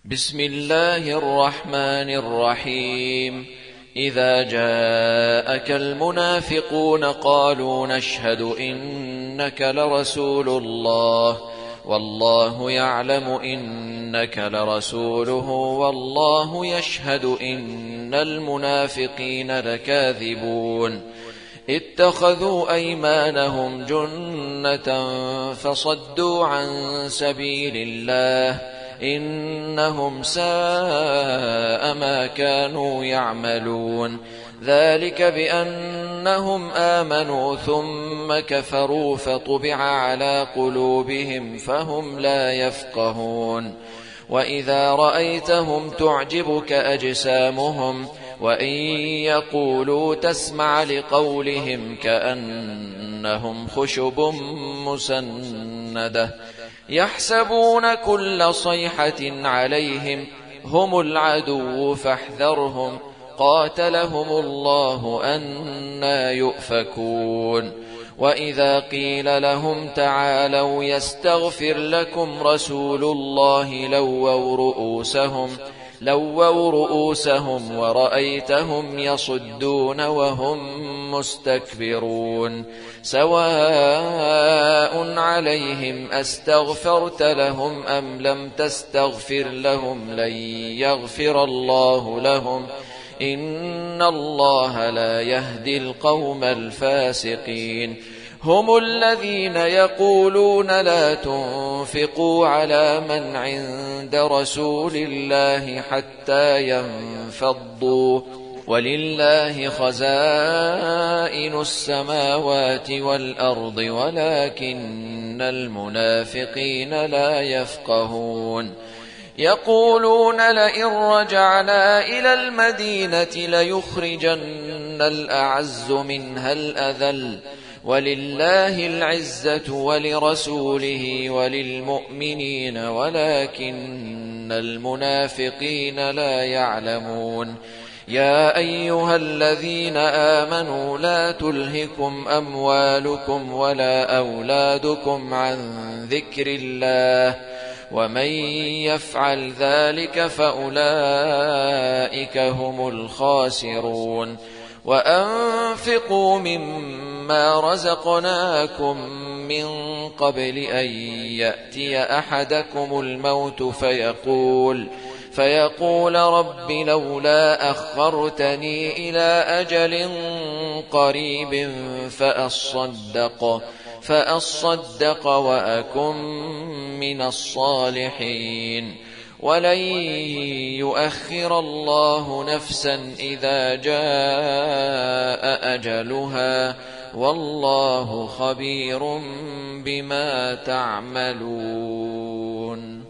بسم الله الرحمن الرحيم. إذا جاءك المنافقون قالوا نشهد إنك لرسول الله والله يعلم إنك لرسوله والله يشهد إن المنافقين لكاذبون. اتخذوا أيمانهم جنة فصدوا عن سبيل الله إنهم ساء ما كانوا يعملون. ذلك بأنهم آمنوا ثم كفروا فطبع على قلوبهم فهم لا يفقهون. وإذا رأيتهم تعجبك أجسامهم وإن يقولوا تسمع لقولهم كأنهم خشب مسندة يحسبون كل صيحة عليهم هم العدو فاحذرهم قاتلهم الله أنى يؤفكون. وإذا قيل لهم تعالوا يستغفر لكم رسول الله لووا رؤوسهم ورأيتهم يصدون وهم مستكبرون. سواء عليهم أستغفرت لهم أم لم تستغفر لهم لن يغفر الله لهم إن الله لا يهدي القوم الفاسقين. هم الذين يقولون لا تنفقوا على من عند رسول الله حتى ينفضوا ولله خزائن السماوات والأرض ولكن المنافقين لا يفقهون. يقولون لئن رجعنا إلى المدينة ليخرجن الأعز منها الأذل ولله العزة ولرسوله وللمؤمنين ولكن المنافقين لا يعلمون. يا أيها الذين آمنوا لا تلهكم أموالكم ولا أولادكم عن ذكر الله ومن يفعل ذلك فأولئك هم الخاسرون. وأنفقوا مما رزقناكم من قبل أن يأتي أحدكم الموت فيقول رب لولا أخرتني إلى أجل قريب فأصدق وأكن من الصالحين. ولن يؤخر الله نفسا إذا جاء أجلها والله خبير بما تعملون.